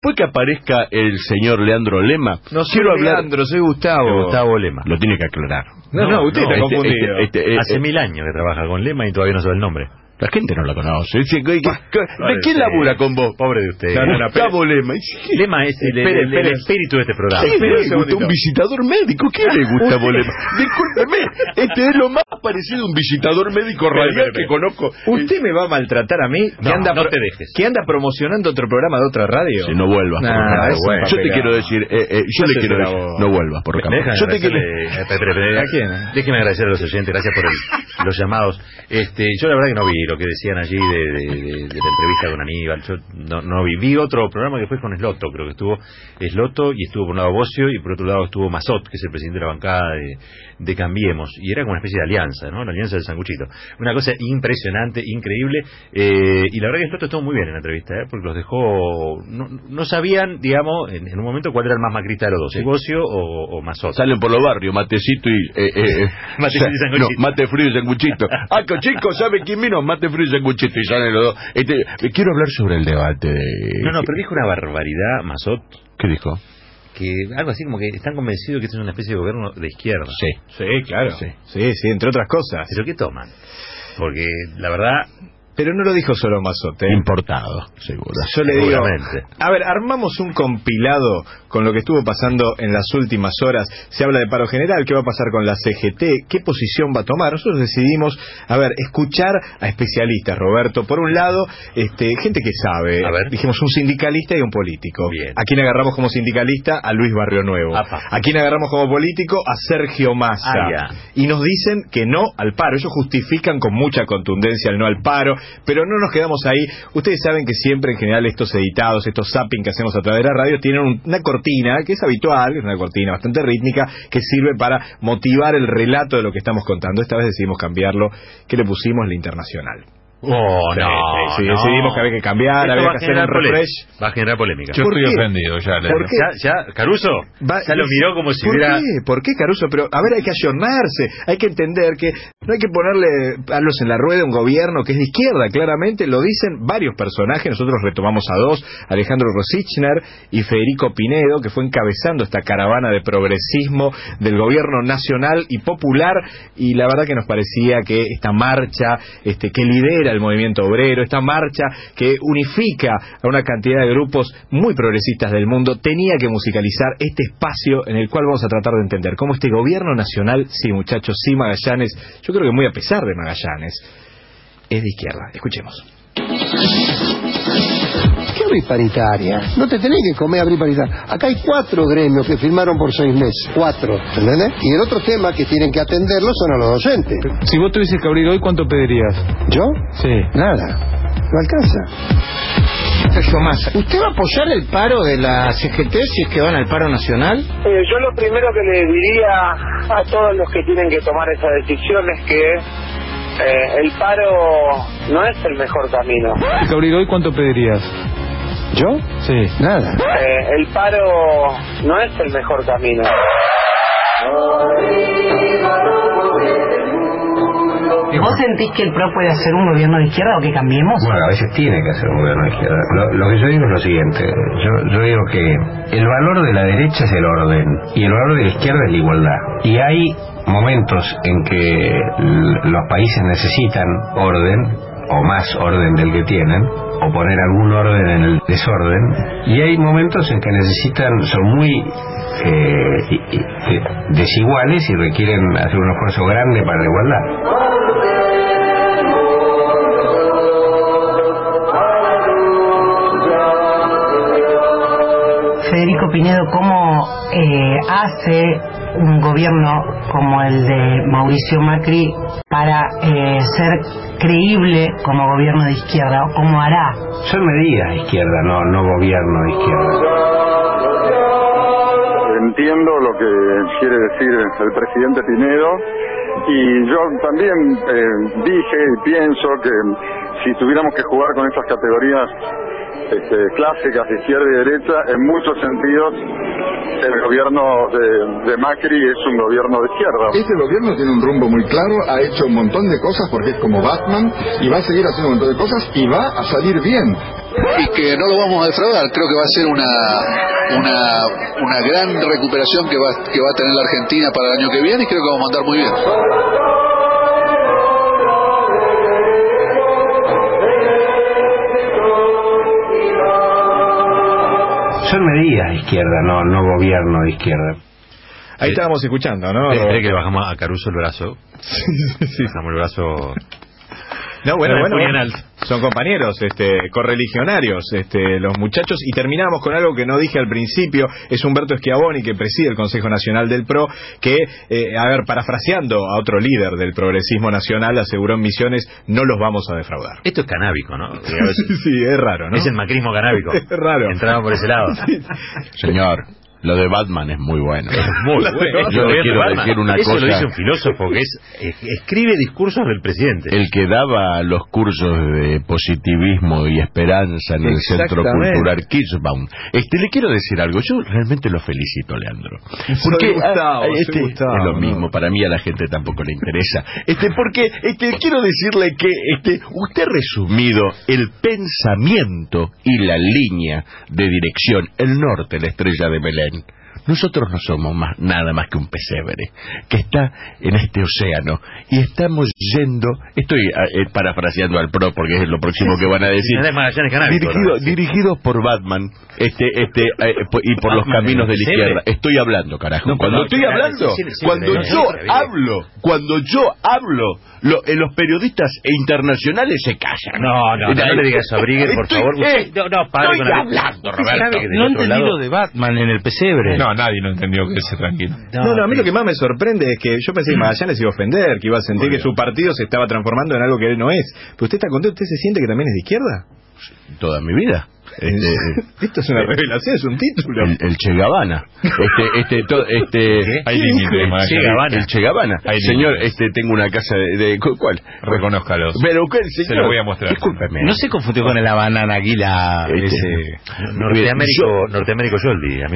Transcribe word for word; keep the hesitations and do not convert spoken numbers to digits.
Después que aparezca el señor Leandro Lema, no soy quiero hablar... Leandro, soy Gustavo. Gustavo Lema. Lo tiene que aclarar. No, no, usted no, está este, confundido. Este, este, Hace este, mil años que trabaja con Lema y todavía no sabe el nombre. La gente no la conoce. ¿De quién sí. labura con vos? Pobre de usted. No, no, no, Gustavo Lema. Lema es el, espere, el, el, el espíritu de este programa. ¿Qué le gusta? ¿Un visitador médico? ¿Qué le gusta, Lema? Discúlpeme, este es lo más parecido a un visitador médico radial que conozco. ¿Usted me va a maltratar a mí? No, que anda no pro- te dejes. ¿Que anda promocionando otro programa de otra radio? Si no vuelvas, Nah, por favor. es un Bueno, yo te papelón. quiero decir, eh, eh, yo No le sé quiero si decir, la- no vuelvas, por acá. Déjame Yo te quiero... agradecerle- espere, espere, espere. ¿A quién? Déjeme agradecer a los oyentes, gracias por el- los llamados. Este, yo la verdad que no vi lo que decían allí de, de, de, de la entrevista con Aníbal. Yo no, no vi. Vi otro programa que fue con Sloto, creo que estuvo Sloto y estuvo por un lado Bocio y por otro lado estuvo Mazot, que es el presidente de la bancada de, de Cambiemos, y era como una especie de alianza, ¿no? La alianza del sanguchito. Una cosa impresionante, increíble, eh, y la verdad que Sloto estuvo muy bien en la entrevista, ¿eh? Porque los dejó... No, no sabían, digamos, en, en un momento cuál era el más macrista de los dos, si Bocio o, o Mazot. Salen por los barrios, matecito y... Eh, eh, eh, Matecito y sanguchito. No, mate frío y sanguchito. Ah, que chicos, ¿sabe quién vino? Mate frío y sanguchito. Y salen los dos. Este, quiero hablar sobre el debate de... No, no, pero dijo una barbaridad, Mazot, ¿Qué dijo? que algo así como que están convencidos que este es una especie de gobierno de izquierda. Sí. Sí, claro. Sí. Sí, sí, entre otras cosas. ¿Pero qué toman? Porque la verdad... Pero no lo dijo solo Mazzotte, ¿eh? Importado, seguro. Yo le digo, Seguramente. a ver, armamos un compilado con lo que estuvo pasando en las últimas horas. Se habla de paro general, qué va a pasar con la C G T, qué posición va a tomar. Nosotros decidimos, a ver, escuchar a especialistas, Roberto. Por un lado, este, gente que sabe. A ver. Dijimos un sindicalista y un político. Bien. ¿A quién agarramos como sindicalista? A Luis Barrio Nuevo. Apa. ¿A quién agarramos como político? A Sergio Massa. Ah, ya. Y nos dicen que no al paro. Ellos justifican con mucha contundencia el no al paro, pero no nos quedamos ahí. Ustedes saben que siempre en general estos editados, estos zapping que hacemos a través de la radio tienen un, una cortina que es habitual, es una cortina bastante rítmica que sirve para motivar el relato de lo que estamos contando. Esta vez decidimos cambiarlo. ¿Qué le pusimos? La internacional. Oh, Sí, no, sí, sí, no. decidimos que había que cambiar, Esto había va que a hacer generar un polémica. refresh. Va a generar polémica. Yo ¿Por estoy qué? ofendido ya. le- ¿Por qué? Ya, ya, Caruso, Va- ya lo miró como si ¿Por hubiera... qué? ¿Por qué, Caruso? Pero, a ver, hay que ayornarse, hay que entender que no hay que ponerle palos en la rueda a un gobierno que es de izquierda, claramente, lo dicen varios personajes, nosotros retomamos a dos, Alejandro Rosichner y Federico Pinedo, que fue encabezando esta caravana de progresismo del gobierno nacional y popular, y la verdad que nos parecía que esta marcha, este, que lidera el movimiento obrero, esta marcha que unifica a una cantidad de grupos muy progresistas del mundo, tenía que musicalizar este espacio en el cual vamos a tratar de entender cómo este gobierno nacional, sí muchachos, sí Magallanes, yo creo que muy a pesar de Magallanes, es de izquierda. Escuchemos. ¿Qué abrir paritaria? No te tenés que comer abrir paritaria. Acá hay cuatro gremios que firmaron por seis meses. Cuatro, ¿entendés? Y el otro tema que tienen que atenderlo son a los docentes. Si vos tuvieses que abrir hoy, ¿cuánto pedirías? ¿Yo? Sí. Nada. No alcanza. Sergio Massa, ¿usted va a apoyar el paro de la C G T si es que van al paro nacional? Eh, yo lo primero que le diría a todos los que tienen que tomar esa decisión es que eh, el paro no es el mejor camino. Si tuvieses que abrir hoy, ¿cuánto pedirías? ¿Yo? Sí. Nada. Eh, el paro no es el mejor camino. ¿Vos sentís que el P R O puede hacer un gobierno de izquierda o que cambiemos? Bueno, a veces tiene que hacer un gobierno de izquierda. Lo, lo que yo digo es lo siguiente. Yo, yo digo que el valor de la derecha es el orden y el valor de la izquierda es la igualdad. Y hay momentos en que l- los países necesitan orden, o más orden del que tienen, o poner algún orden en el desorden, y hay momentos en que necesitan, son muy eh, y- y- desiguales y requieren hacer un esfuerzo grande para la igualdad. Federico Pinedo, ¿cómo eh, hace un gobierno como el de Mauricio Macri para eh, ser creíble como gobierno de izquierda? ¿O cómo hará? Son medidas de izquierda, no, no gobierno de izquierda. Entiendo lo que quiere decir el presidente Pinedo y yo también eh, dije y pienso que si tuviéramos que jugar con estas categorías este, clásicas de izquierda y derecha, en muchos sentidos el gobierno de, de Macri es un gobierno de izquierda. Este gobierno tiene un rumbo muy claro, ha hecho un montón de cosas porque es como Batman y va a seguir haciendo un montón de cosas y va a salir bien. y que no lo vamos a defraudar. Creo que va a ser una una una gran recuperación que va que va a tener la Argentina para el año que viene, y creo que vamos a andar muy bien. Son medidas de izquierda, no no gobierno de izquierda. Ahí estábamos escuchando, ¿no? Esperé que le bajamos a Caruso el brazo. Sí, sí. Bajamos el brazo. No, bueno, No, bueno, ponían bueno. alto. Son compañeros, este, correligionarios, este, los muchachos, y terminamos con algo que no dije al principio. Es Humberto Schiavoni, que preside el Consejo Nacional del P R O, que, eh, a ver, parafraseando a otro líder del progresismo nacional, aseguró en Misiones: no los vamos a defraudar. Esto es canábico, ¿no? Sí, sí, es raro, ¿no? Es el macrismo canábico. Es raro. Entramos por ese lado. Señor, lo de Batman es muy bueno. Es muy bueno. Yo le quiero decir una Eso cosa. lo dice un filósofo que es, es escribe discursos del presidente. El que daba los cursos de positivismo y esperanza en el Centro Cultural Kirchbaum. Este, le quiero decir algo. Yo realmente lo felicito, Leandro. Porque Gustavo, ah, este, soy Gustavo, es lo ¿no? mismo. Para mí a la gente tampoco le interesa. Este, porque este, quiero decirle que este, usted ha resumido el pensamiento y la línea de dirección, el norte, la estrella de Belén. Nosotros no somos más, nada más que un pesebre que está en este océano y estamos yendo, estoy eh, parafraseando al P R O porque es lo próximo que van a decir, dirigido, dirigidos por Batman, este, este, eh, y por los caminos de la izquierda. Estoy hablando, carajo. No, cuando no, estoy claro, hablando, sí, sí, sí, cuando sí, yo sí, sí, hablo, cuando yo hablo, lo, eh, los periodistas internacionales se callan. No, no, no, no le digas a Briguer, por Estoy- favor. eh, Usted- no, no, pare estoy con la- hablando, Usted Roberto. sabe que del No otro entendí lado- lo de Batman en el pesebre. No, nadie no entendió, que se tranquilo. No, no, a mí lo que más me sorprende es que yo pensé que Magallanes iba a ofender, que iba a sentir que su partido se estaba transformando en algo que él no es. Pero usted está contento, ¿usted se siente que también es de izquierda? Toda mi vida. Este, Esto es una revelación, es un título. El, el Che Gavana. Este, este, to- este, Hay límite de Magallanes. Che Gavana. El Che Gavana. Hay Señor, límites. este, tengo una casa de, de ¿cuál? Reconózcalos. Pero ¿qué, señor? Se lo voy a mostrar. Discúlpeme. No se confundió con el Banana Águila Este, ese. Norteamérico, Norteamérico Yoldi.